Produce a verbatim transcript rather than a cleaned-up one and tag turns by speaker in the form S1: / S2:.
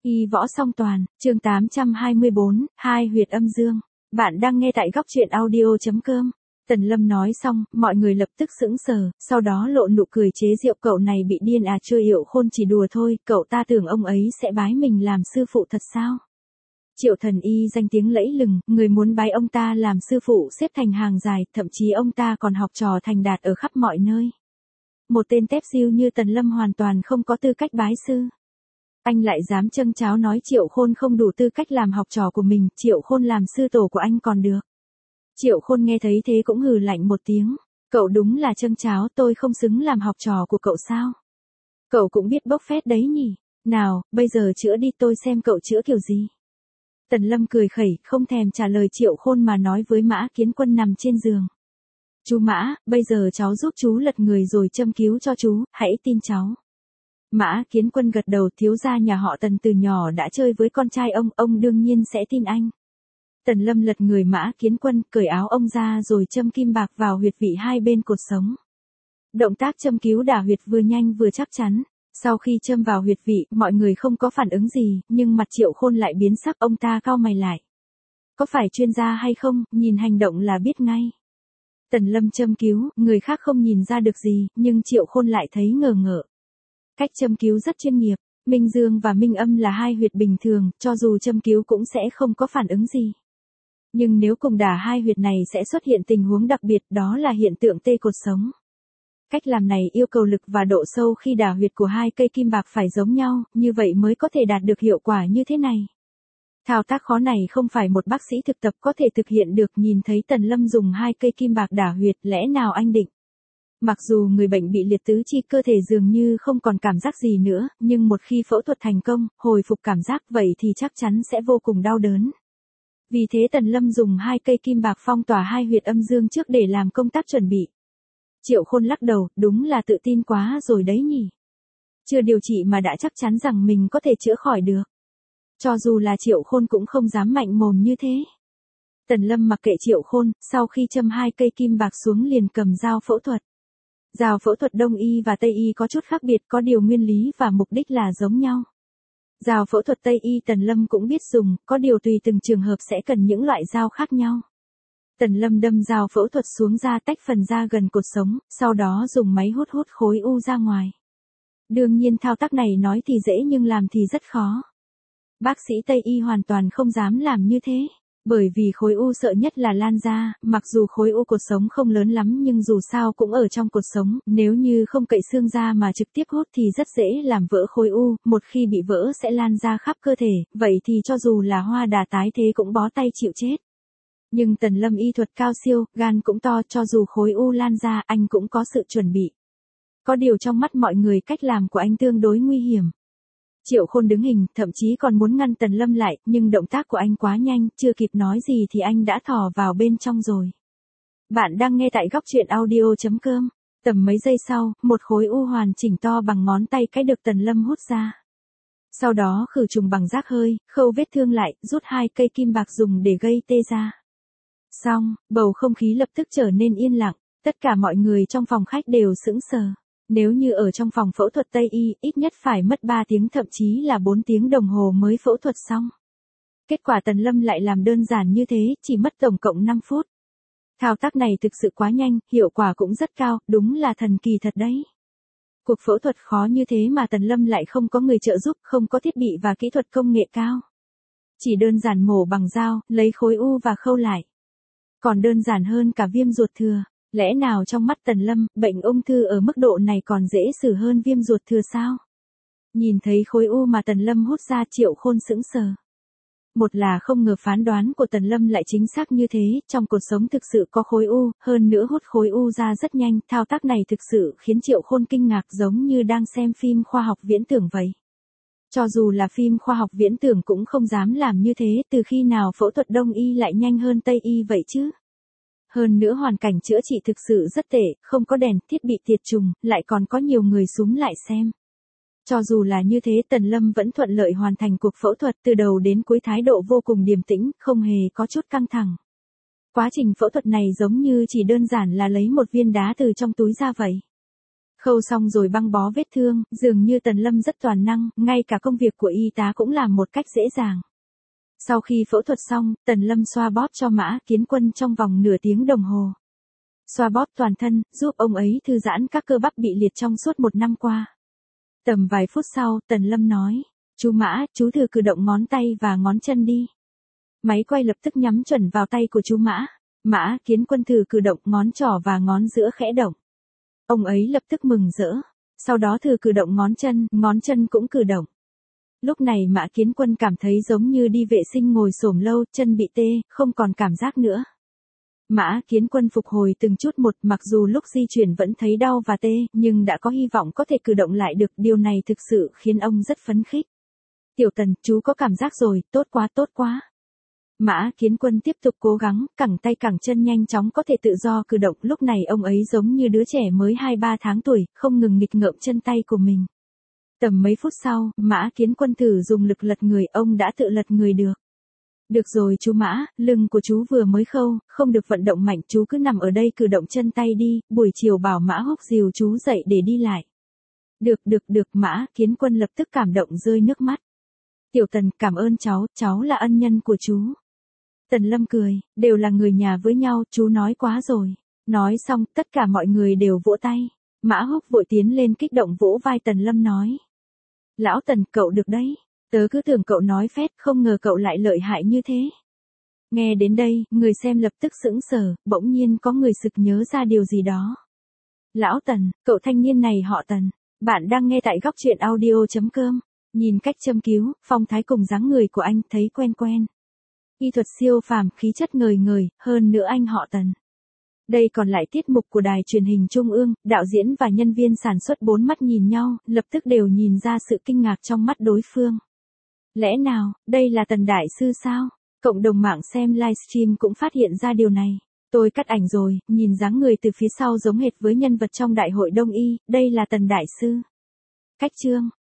S1: Y võ song toàn, chương tám trăm hai mươi bốn, hai huyệt âm dương. Bạn đang nghe tại góc truyện audio chấm com. Tần Lâm nói xong, mọi người lập tức sững sờ, sau đó lộ nụ cười chế giễu, cậu này bị điên à, chưa Triệu Khôn chỉ đùa thôi, cậu ta tưởng ông ấy sẽ bái mình làm sư phụ thật sao? Triệu Thần Y danh tiếng lẫy lừng, người muốn bái ông ta làm sư phụ xếp thành hàng dài, thậm chí ông ta còn học trò thành đạt ở khắp mọi nơi. Một tên tép diêu như Tần Lâm hoàn toàn không có tư cách bái sư. Anh lại dám châng cháo nói Triệu Khôn không đủ tư cách làm học trò của mình, Triệu Khôn làm sư tổ của anh còn được. Triệu Khôn nghe thấy thế cũng hừ lạnh một tiếng, cậu đúng là châng cháo, tôi không xứng làm học trò của cậu sao? Cậu cũng biết bốc phét đấy nhỉ, nào, bây giờ chữa đi tôi xem cậu chữa kiểu gì. Tần Lâm cười khẩy, không thèm trả lời Triệu Khôn mà nói với Mã Kiến Quân nằm trên giường. Chú Mã, bây giờ cháu giúp chú lật người rồi châm cứu cho chú, hãy tin cháu. Mã Kiến Quân gật đầu, thiếu gia nhà họ Tần từ nhỏ đã chơi với con trai ông, ông đương nhiên sẽ tin anh. Tần Lâm lật người Mã Kiến Quân, cởi áo ông ra rồi châm kim bạc vào huyệt vị hai bên cột sống. Động tác châm cứu đả huyệt vừa nhanh vừa chắc chắn. Sau khi châm vào huyệt vị, mọi người không có phản ứng gì, nhưng mặt Triệu Khôn lại biến sắc, ông ta cau mày lại. Có phải chuyên gia hay không, nhìn hành động là biết ngay. Tần Lâm châm cứu, người khác không nhìn ra được gì, nhưng Triệu Khôn lại thấy ngờ ngợ. Cách châm cứu rất chuyên nghiệp, Minh Dương và Minh Âm là hai huyệt bình thường, cho dù châm cứu cũng sẽ không có phản ứng gì. Nhưng nếu cùng đả hai huyệt này sẽ xuất hiện tình huống đặc biệt, đó là hiện tượng tê cột sống. Cách làm này yêu cầu lực và độ sâu khi đả huyệt của hai cây kim bạc phải giống nhau, như vậy mới có thể đạt được hiệu quả như thế này. Thao tác khó này không phải một bác sĩ thực tập có thể thực hiện được, nhìn thấy Tần Lâm dùng hai cây kim bạc đả huyệt, lẽ nào anh định. Mặc dù người bệnh bị liệt tứ chi, cơ thể dường như không còn cảm giác gì nữa, nhưng một khi phẫu thuật thành công, hồi phục cảm giác vậy thì chắc chắn sẽ vô cùng đau đớn. Vì thế Tần Lâm dùng hai cây kim bạc phong tỏa hai huyệt âm dương trước để làm công tác chuẩn bị. Triệu Khôn lắc đầu, đúng là tự tin quá rồi đấy nhỉ. Chưa điều trị mà đã chắc chắn rằng mình có thể chữa khỏi được. Cho dù là Triệu Khôn cũng không dám mạnh mồm như thế. Tần Lâm mặc kệ Triệu Khôn, sau khi châm hai cây kim bạc xuống liền cầm dao phẫu thuật. Dao phẫu thuật Đông y và Tây y có chút khác biệt, có điều nguyên lý và mục đích là giống nhau. Dao phẫu thuật Tây y Tần Lâm cũng biết dùng, có điều tùy từng trường hợp sẽ cần những loại dao khác nhau. Tần Lâm đâm dao phẫu thuật xuống da, tách phần da gần cột sống, sau đó dùng máy hút hút khối u ra ngoài. Đương nhiên thao tác này nói thì dễ nhưng làm thì rất khó. Bác sĩ Tây y hoàn toàn không dám làm như thế, bởi vì khối u sợ nhất là lan ra, mặc dù khối u cột sống không lớn lắm nhưng dù sao cũng ở trong cột sống, nếu như không cậy xương ra mà trực tiếp hút thì rất dễ làm vỡ khối u, một khi bị vỡ sẽ lan ra khắp cơ thể, vậy thì cho dù là Hoa Đà tái thế cũng bó tay chịu chết. Nhưng Tần Lâm y thuật cao siêu, gan cũng to, cho dù khối u lan ra, anh cũng có sự chuẩn bị. Có điều trong mắt mọi người cách làm của anh tương đối nguy hiểm. Triệu Khôn đứng hình, thậm chí còn muốn ngăn Tần Lâm lại, nhưng động tác của anh quá nhanh, chưa kịp nói gì thì anh đã thò vào bên trong rồi. Bạn đang nghe tại góc truyện audio chấm com. Tầm mấy giây sau, một khối u hoàn chỉnh to bằng ngón tay cái được Tần Lâm hút ra. Sau đó khử trùng bằng rác hơi, khâu vết thương lại, rút hai cây kim bạc dùng để gây tê ra. Xong, bầu không khí lập tức trở nên yên lặng, tất cả mọi người trong phòng khách đều sững sờ. Nếu như ở trong phòng phẫu thuật Tây y, ít nhất phải mất ba tiếng thậm chí là bốn tiếng đồng hồ mới phẫu thuật xong. Kết quả Tần Lâm lại làm đơn giản như thế, chỉ mất tổng cộng năm phút. Thao tác này thực sự quá nhanh, hiệu quả cũng rất cao, đúng là thần kỳ thật đấy. Cuộc phẫu thuật khó như thế mà Tần Lâm lại không có người trợ giúp, không có thiết bị và kỹ thuật công nghệ cao. Chỉ đơn giản mổ bằng dao, lấy khối u và khâu lại. Còn đơn giản hơn cả viêm ruột thừa. Lẽ nào trong mắt Tần Lâm, bệnh ung thư ở mức độ này còn dễ xử hơn viêm ruột thừa sao? Nhìn thấy khối u mà Tần Lâm hút ra, Triệu Khôn sững sờ. Một là không ngờ phán đoán của Tần Lâm lại chính xác như thế, trong cột sống thực sự có khối u, hơn nữa hút khối u ra rất nhanh, thao tác này thực sự khiến Triệu Khôn kinh ngạc, giống như đang xem phim khoa học viễn tưởng vậy. Cho dù là phim khoa học viễn tưởng cũng không dám làm như thế, từ khi nào phẫu thuật Đông y lại nhanh hơn Tây y vậy chứ? Hơn nữa hoàn cảnh chữa trị thực sự rất tệ, không có đèn, thiết bị tiệt trùng, lại còn có nhiều người súm lại xem. Cho dù là như thế Tần Lâm vẫn thuận lợi hoàn thành cuộc phẫu thuật, từ đầu đến cuối thái độ vô cùng điềm tĩnh, không hề có chút căng thẳng. Quá trình phẫu thuật này giống như chỉ đơn giản là lấy một viên đá từ trong túi ra vậy. Khâu xong rồi băng bó vết thương, dường như Tần Lâm rất toàn năng, ngay cả công việc của y tá cũng làm một cách dễ dàng. Sau khi phẫu thuật xong, Tần Lâm xoa bóp cho Mã Kiến Quân trong vòng nửa tiếng đồng hồ. Xoa bóp toàn thân, giúp ông ấy thư giãn các cơ bắp bị liệt trong suốt một năm qua. Tầm vài phút sau, Tần Lâm nói, chú Mã, chú thử cử động ngón tay và ngón chân đi. Máy quay lập tức nhắm chuẩn vào tay của chú Mã. Mã Kiến Quân thử cử động ngón trỏ và ngón giữa khẽ động. Ông ấy lập tức mừng rỡ. Sau đó thử cử động ngón chân, ngón chân cũng cử động. Lúc này Mã Kiến Quân cảm thấy giống như đi vệ sinh ngồi xổm lâu, chân bị tê, không còn cảm giác nữa. Mã Kiến Quân phục hồi từng chút một, mặc dù lúc di chuyển vẫn thấy đau và tê, nhưng đã có hy vọng có thể cử động lại được, điều này thực sự khiến ông rất phấn khích. Tiểu Tần, chú có cảm giác rồi, tốt quá tốt quá. Mã Kiến Quân tiếp tục cố gắng, cẳng tay cẳng chân nhanh chóng có thể tự do cử động, lúc này ông ấy giống như đứa trẻ mới hai ba tháng tuổi, không ngừng nghịch ngợm chân tay của mình. Tầm mấy phút sau, Mã Kiến Quân thử dùng lực lật người, ông đã tự lật người được. Được rồi chú Mã, lưng của chú vừa mới khâu, không được vận động mạnh, chú cứ nằm ở đây cử động chân tay đi, buổi chiều bảo Mã Húc dìu chú dậy để đi lại. Được được được, Mã Kiến Quân lập tức cảm động rơi nước mắt. Tiểu Tần, cảm ơn cháu, cháu là ân nhân của chú. Tần Lâm cười, đều là người nhà với nhau, chú nói quá rồi. Nói xong, tất cả mọi người đều vỗ tay. Mã Húc vội tiến lên kích động vỗ vai Tần Lâm nói. Lão Tần, cậu được đấy. Tớ cứ tưởng cậu nói phét, không ngờ cậu lại lợi hại như thế. Nghe đến đây, người xem lập tức sững sờ, bỗng nhiên có người sực nhớ ra điều gì đó. Lão Tần, cậu thanh niên này họ Tần. Bạn đang nghe tại góc truyện audio chấm com. Nhìn cách châm cứu, phong thái cùng dáng người của anh thấy quen quen. Y thuật siêu phàm, khí chất ngời ngời, hơn nữa anh họ Tần. Đây còn lại tiết mục của đài truyền hình Trung ương, đạo diễn và nhân viên sản xuất bốn mắt nhìn nhau, lập tức đều nhìn ra sự kinh ngạc trong mắt đối phương. Lẽ nào, đây là Tần Đại Sư sao? Cộng đồng mạng xem livestream cũng phát hiện ra điều này. Tôi cắt ảnh rồi, nhìn dáng người từ phía sau giống hệt với nhân vật trong Đại hội Đông Y, đây là Tần Đại Sư. Cách chương